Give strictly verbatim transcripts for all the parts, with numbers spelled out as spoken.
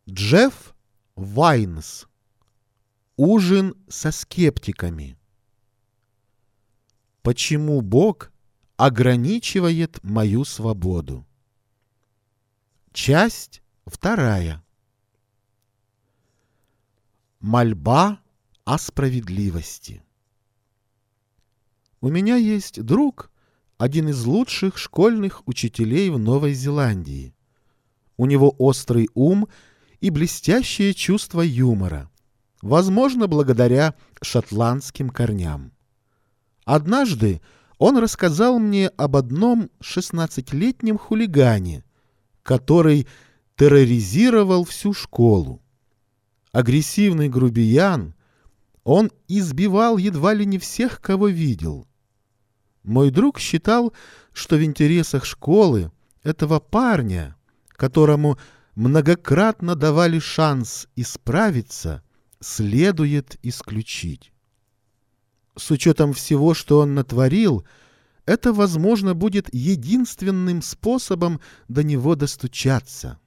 Джефф Вайнс. Ужин со скептиками. Почему Бог ограничивает мою свободу? Часть вторая. Мольба о справедливости. У меня есть друг, один из лучших школьных учителей в Новой Зеландии. У него острый ум и блестящее чувство юмора, возможно, благодаря шотландским корням. Однажды он рассказал мне об одном шестнадцатилетнем хулигане, который терроризировал всю школу. Агрессивный грубиян, он избивал едва ли не всех, кого видел. Мой друг считал, что в интересах школы этого парня, которому многократно давали шанс исправиться, следует исключить. С учетом всего, что он натворил, это, возможно, будет единственным способом до него достучаться.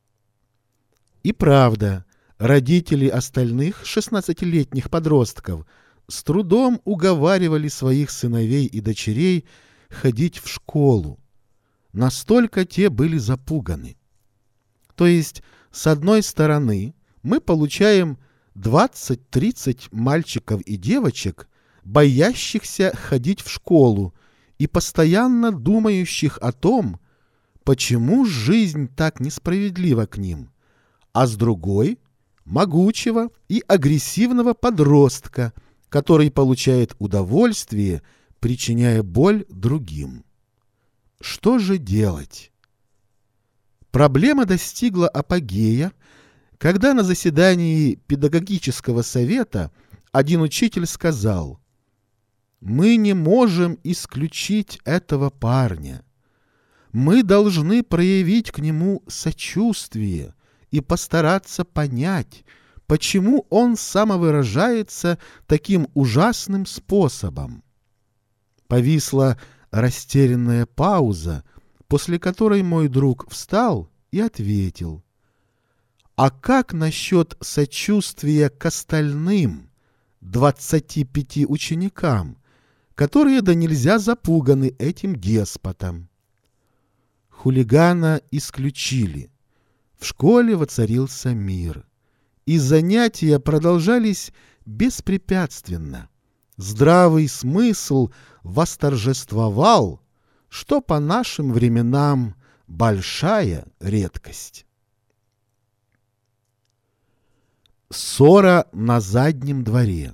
И правда, родители остальных шестнадцатилетних подростков с трудом уговаривали своих сыновей и дочерей ходить в школу. Настолько те были запуганы. То есть, с одной стороны, мы получаем двадцать-тридцать мальчиков и девочек, боящихся ходить в школу и постоянно думающих о том, почему жизнь так несправедлива к ним, а с другой — могучего и агрессивного подростка, который получает удовольствие, причиняя боль другим. Что же делать? Проблема достигла апогея, когда на заседании педагогического совета один учитель сказал: «Мы не можем исключить этого парня. Мы должны проявить к нему сочувствие и постараться понять, почему он самовыражается таким ужасным способом». Повисла растерянная пауза, после которой мой друг встал и ответил: «А как насчет сочувствия к остальным двадцати пяти ученикам, которые да нельзя запуганы этим деспотом?» Хулигана исключили. В школе воцарился мир. И занятия продолжались беспрепятственно. Здравый смысл восторжествовал, что по нашим временам большая редкость. Ссора на заднем дворе.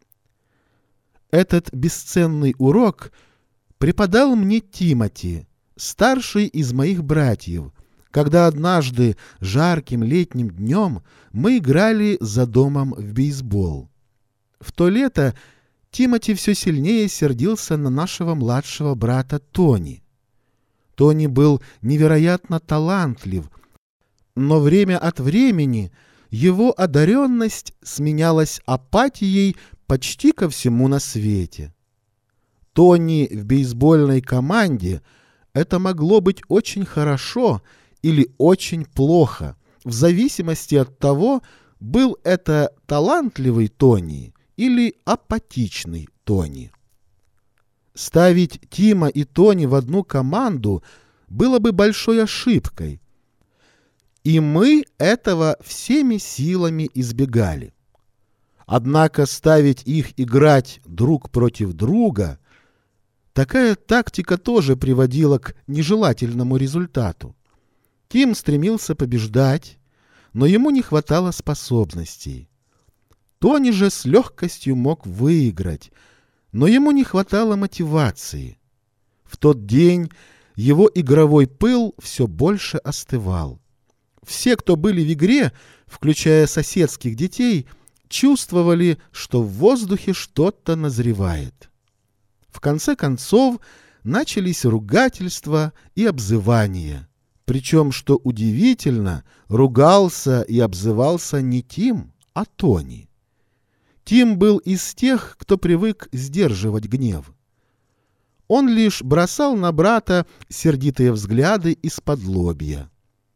Этот бесценный урок преподал мне Тимоти, старший из моих братьев, когда однажды жарким летним днем мы играли за домом в бейсбол. В то лето Тимоти все сильнее сердился на нашего младшего брата Тони. Тони был невероятно талантлив, но время от времени его одаренность сменялась апатией почти ко всему на свете. Тони в бейсбольной команде — это могло быть очень хорошо или очень плохо, в зависимости от того, был это талантливый Тони или апатичный Тони. Ставить Тима и Тони в одну команду было бы большой ошибкой, и мы этого всеми силами избегали. Однако ставить их играть друг против друга — такая тактика тоже приводила к нежелательному результату. Тим стремился побеждать, но ему не хватало способностей. Тони же с легкостью мог выиграть, но ему не хватало мотивации. В тот день его игровой пыл все больше остывал. Все, кто были в игре, включая соседских детей, чувствовали, что в воздухе что-то назревает. В конце концов, начались ругательства и обзывания. Причем, что удивительно, ругался и обзывался не Тим, а Тони. Тим был из тех, кто привык сдерживать гнев. Он лишь бросал на брата сердитые взгляды из-под лобья.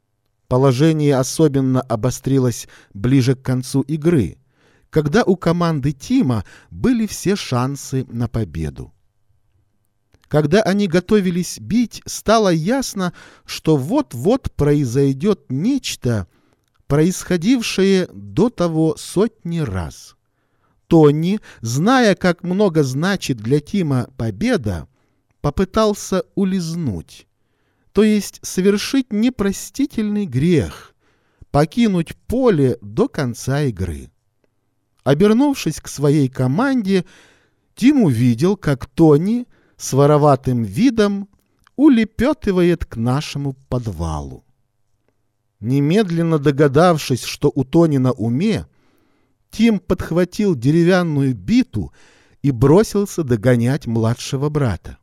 Положение особенно обострилось ближе к концу игры, когда у команды Тима были все шансы на победу. Когда они готовились бить, стало ясно, что вот-вот произойдет нечто, происходившее до того сотни раз. Тони, зная, как много значит для Тима победа, попытался улизнуть, то есть совершить непростительный грех, покинуть поле до конца игры. Обернувшись к своей команде, Тим увидел, как Тони с вороватым видом улепетывает к нашему подвалу. Немедленно догадавшись, что у Тони на уме, Тим подхватил деревянную биту и бросился догонять младшего брата.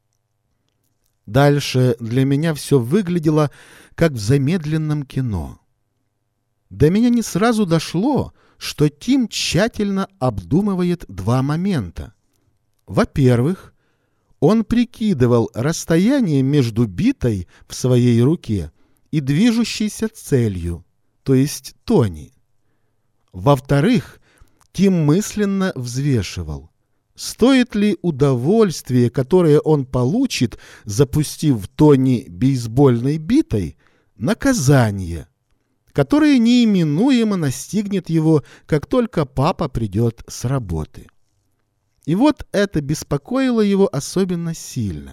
Дальше для меня все выглядело, как в замедленном кино. До меня не сразу дошло, что Тим тщательно обдумывает два момента. Во-первых, он прикидывал расстояние между битой в своей руке и движущейся целью, то есть Тони. Во-вторых, Тим мысленно взвешивал, стоит ли удовольствие, которое он получит, запустив в Тони бейсбольной битой, наказание, которое неименуемо настигнет его, как только папа придет с работы. И вот это беспокоило его особенно сильно.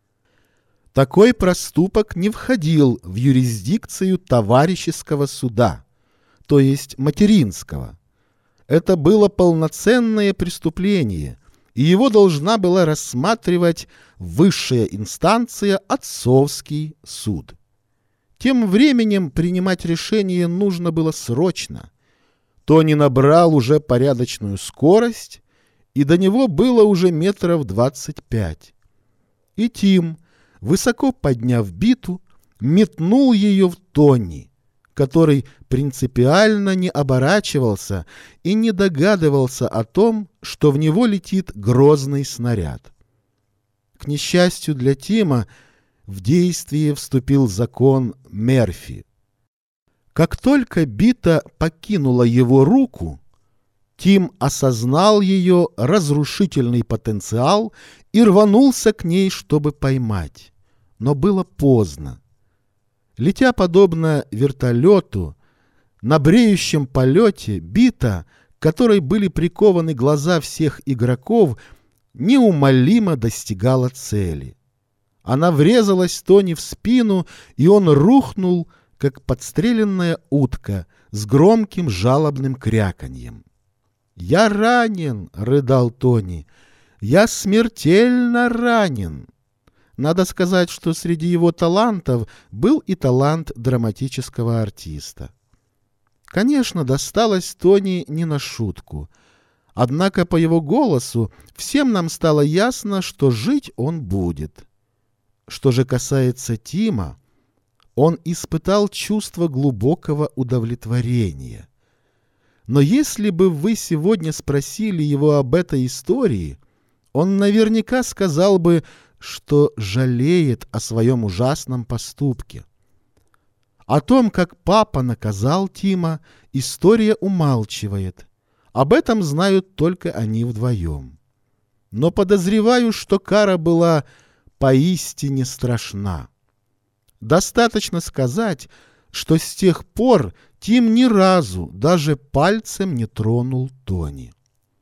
Такой проступок не входил в юрисдикцию товарищеского суда, то есть материнского. Это было полноценное преступление, и его должна была рассматривать высшая инстанция отцовский суд. Тем временем принимать решение нужно было срочно. Тони набрал уже порядочную скорость, и до него было уже метров двадцать пять. И Тим, высоко подняв биту, метнул ее в Тони, который принципиально не оборачивался и не догадывался о том, что в него летит грозный снаряд. К несчастью для Тима, в действие вступил закон Мерфи. Как только бита покинула его руку, Тим осознал ее разрушительный потенциал и рванулся к ней, чтобы поймать. Но было поздно. Летя подобно вертолету, на бреющем полете бита, к которой были прикованы глаза всех игроков, неумолимо достигала цели. Она врезалась Тони в спину, и он рухнул, как подстреленная утка, с громким жалобным кряканьем. «Я ранен!» — рыдал Тони. «Я смертельно ранен!» Надо сказать, что среди его талантов был и талант драматического артиста. Конечно, досталось Тони не на шутку. Однако по его голосу всем нам стало ясно, что жить он будет. Что же касается Тима, он испытал чувство глубокого удовлетворения. Но если бы вы сегодня спросили его об этой истории, он наверняка сказал бы, что жалеет о своем ужасном поступке. О том, как папа наказал Тима, история умалчивает. Об этом знают только они вдвоем. Но подозреваю, что кара была поистине страшна. Достаточно сказать, что с тех пор Тим ни разу даже пальцем не тронул Тони.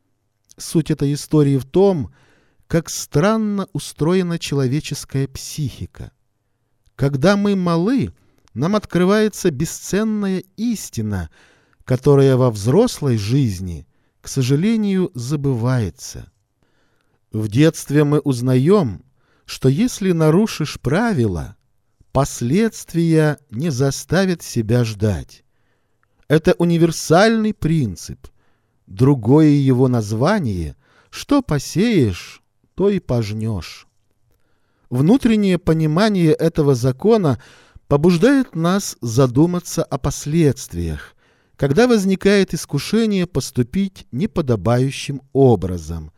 Суть этой истории в том, как странно устроена человеческая психика. Когда мы малы, нам открывается бесценная истина, которая во взрослой жизни, к сожалению, забывается. В детстве мы узнаем, что если нарушишь правила, последствия не заставят себя ждать. Это универсальный принцип. Другое его название — что посеешь, то и пожнешь. Внутреннее понимание этого закона побуждает нас задуматься о последствиях, когда возникает искушение поступить неподобающим образом.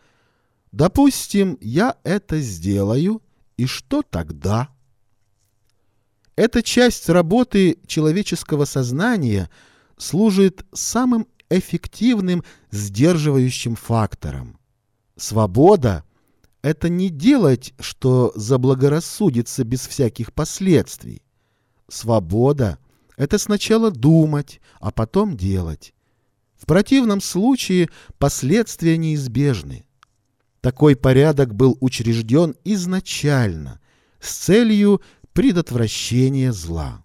Допустим, я это сделаю, и что тогда? Эта часть работы человеческого сознания служит самым эффективным сдерживающим фактором. Свобода — это не делать, что заблагорассудится без всяких последствий. Свобода — это сначала думать, а потом делать. В противном случае последствия неизбежны. Такой порядок был учрежден изначально с целью предотвращения зла.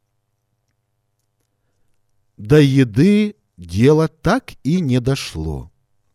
До еды дело так и не дошло.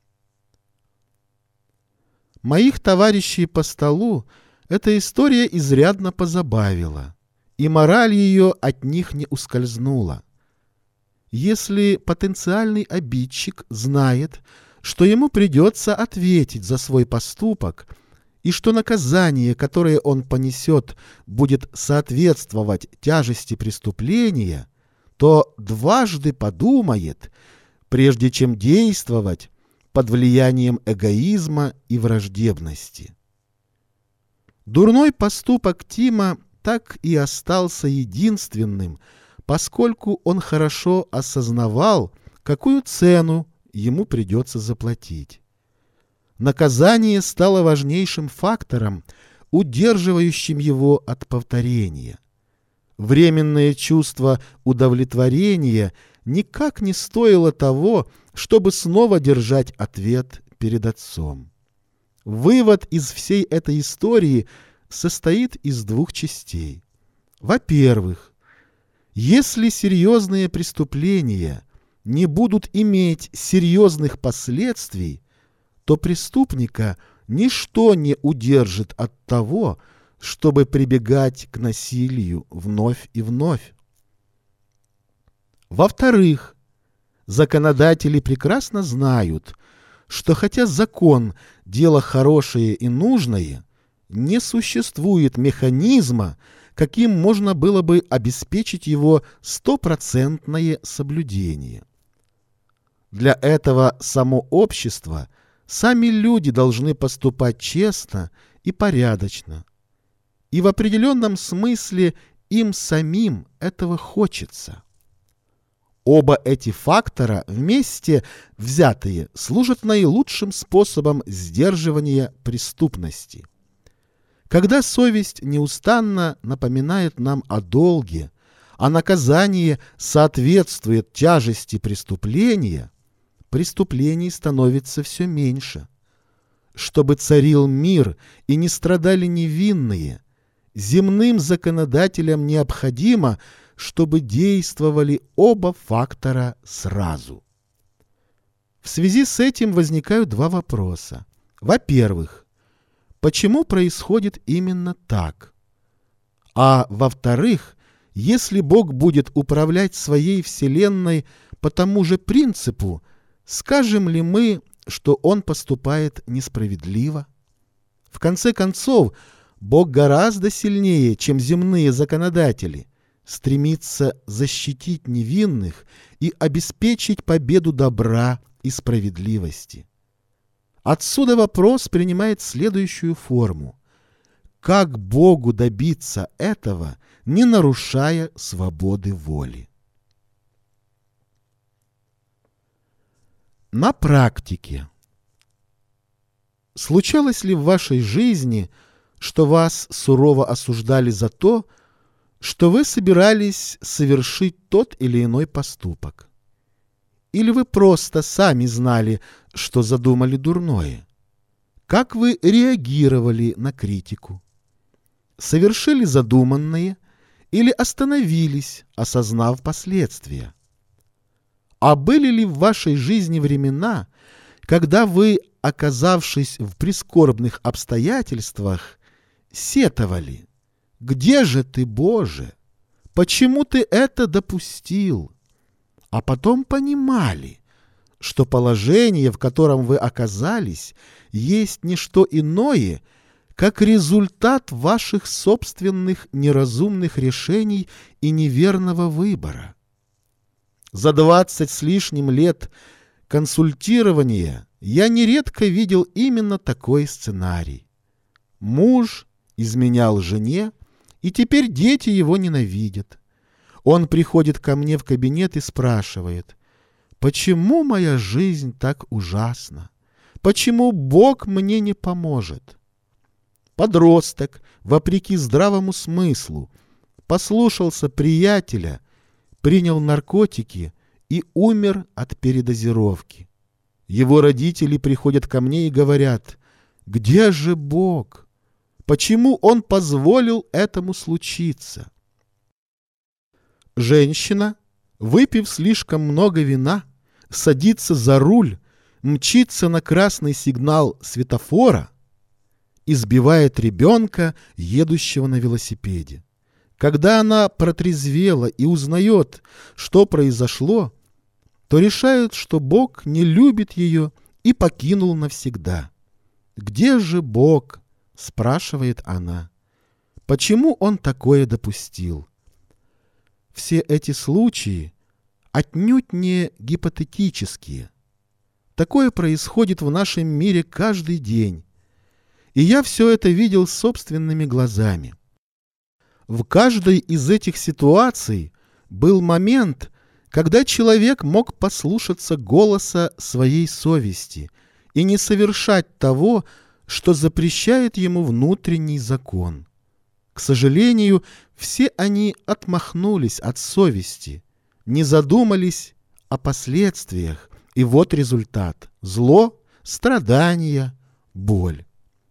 Моих товарищей по столу эта история изрядно позабавила, и мораль ее от них не ускользнула. Если потенциальный обидчик знает, что ему придется ответить за свой поступок, и что наказание, которое он понесет, будет соответствовать тяжести преступления, то дважды подумает, прежде чем действовать под влиянием эгоизма и враждебности. Дурной поступок Тима так и остался единственным, поскольку он хорошо осознавал, какую цену ему придется заплатить. Наказание стало важнейшим фактором, удерживающим его от повторения. Временное чувство удовлетворения никак не стоило того, чтобы снова держать ответ перед отцом. Вывод из всей этой истории состоит из двух частей. Во-первых, если серьезные преступления не будут иметь серьезных последствий, то преступника ничто не удержит от того, чтобы прибегать к насилию вновь и вновь. Во-вторых, законодатели прекрасно знают, что хотя закон – дело хорошее и нужное, не существует механизма, каким можно было бы обеспечить его стопроцентное соблюдение. Для этого само общество, сами люди должны поступать честно и порядочно. И в определенном смысле им самим этого хочется. Оба эти фактора вместе взятые служат наилучшим способом сдерживания преступности. Когда совесть неустанно напоминает нам о долге, а наказание соответствует тяжести преступления, преступлений становится все меньше. Чтобы царил мир и не страдали невинные, земным законодателям необходимо, чтобы действовали оба фактора сразу. В связи с этим возникают два вопроса. Во-первых, почему происходит именно так? А во-вторых, если Бог будет управлять своей вселенной по тому же принципу, скажем ли мы, что Он поступает несправедливо? В конце концов, Бог гораздо сильнее, чем земные законодатели, стремится защитить невинных и обеспечить победу добра и справедливости. Отсюда вопрос принимает следующую форму. Как Богу добиться этого, не нарушая свободы воли? На практике. Случалось ли в вашей жизни, что вас сурово осуждали за то, что вы собирались совершить тот или иной поступок? Или вы просто сами знали, что задумали дурное? Как вы реагировали на критику? Совершили задуманное или остановились, осознав последствия? А были ли в вашей жизни времена, когда вы, оказавшись в прискорбных обстоятельствах, сетовали: «Где же ты, Боже? Почему ты это допустил?» А потом понимали, что положение, в котором вы оказались, есть не что иное, как результат ваших собственных неразумных решений и неверного выбора. За двадцать с лишним лет консультирования я нередко видел именно такой сценарий. Муж изменял жене и теперь дети его ненавидят. Он приходит ко мне в кабинет и спрашивает: «Почему моя жизнь так ужасна? Почему Бог мне не поможет?» Подросток, вопреки здравому смыслу, послушался приятеля, принял наркотики и умер от передозировки. Его родители приходят ко мне и говорят: «Где же Бог? Почему Он позволил этому случиться?» Женщина, выпив слишком много вина, садится за руль, мчится на красный сигнал светофора и сбивает ребенка, едущего на велосипеде. Когда она протрезвела и узнает, что произошло, то решает, что Бог не любит ее и покинул навсегда. «Где же Бог?» — спрашивает она. «Почему Он такое допустил?» Все эти случаи отнюдь не гипотетические. Такое происходит в нашем мире каждый день. И я все это видел собственными глазами. В каждой из этих ситуаций был момент, когда человек мог послушаться голоса своей совести и не совершать того, что запрещает ему внутренний закон. К сожалению, все они отмахнулись от совести, не задумались о последствиях, и вот результат – зло, страдания, боль.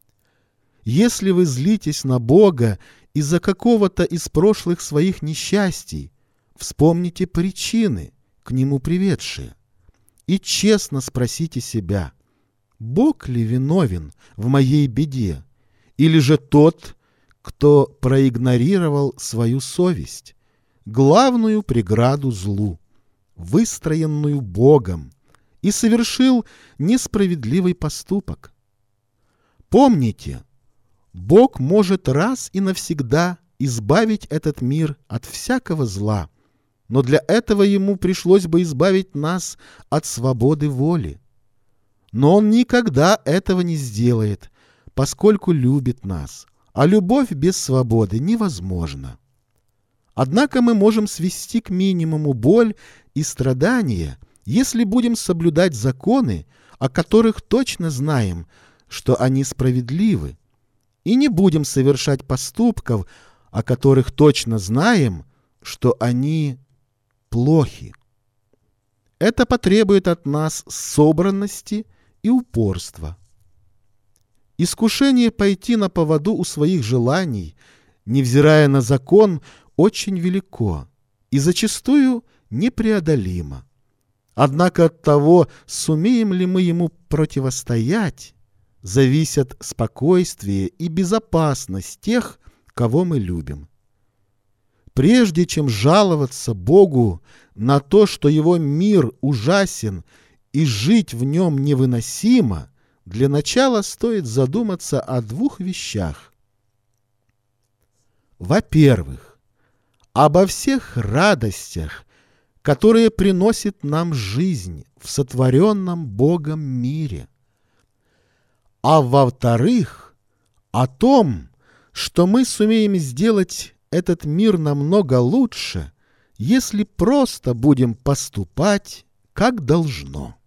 Если вы злитесь на Бога из-за какого-то из прошлых своих несчастий, вспомните причины, к нему приведшие, и честно спросите себя: Бог ли виновен в моей беде, или же тот, кто проигнорировал свою совесть, главную преграду злу, выстроенную Богом, и совершил несправедливый поступок? Помните, Бог может раз и навсегда избавить этот мир от всякого зла, но для этого Ему пришлось бы избавить нас от свободы воли. Но Он никогда этого не сделает, поскольку любит нас, а любовь без свободы невозможна. Однако мы можем свести к минимуму боль и страдания, если будем соблюдать законы, о которых точно знаем, что они справедливы, и не будем совершать поступков, о которых точно знаем, что они плохи. Это потребует от нас собранности и упорства. Искушение пойти на поводу у своих желаний, невзирая на закон, очень велико и зачастую непреодолимо. Однако от того, сумеем ли мы ему противостоять, зависят спокойствие и безопасность тех, кого мы любим. Прежде чем жаловаться Богу на то, что его мир ужасен и жить в нем невыносимо, для начала стоит задуматься о двух вещах. Во-первых, обо всех радостях, которые приносит нам жизнь в сотворенном Богом мире. А во-вторых, о том, что мы сумеем сделать этот мир намного лучше, если просто будем поступать как должно.